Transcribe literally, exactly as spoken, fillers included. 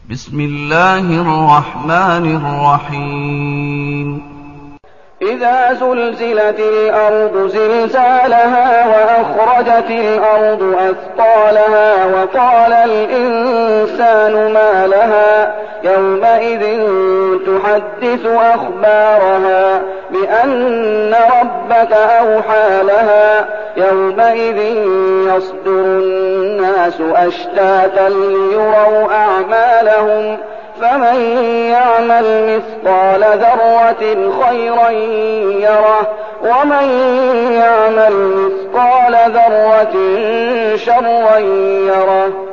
بسم الله الرحمن الرحيم إذا زلزلت الأرض زلزالها وأخرجت الأرض أثقالها وقال الإنسان ما لها يومئذ تحدث أخبارها بأن ربك أوحى لها يومئذ يصدر الناس أشتاتا ليروا أعمالهم فمن يعمل مثقال ذرة خيرا يره ومن يعمل مثقال ذرة شرا يره.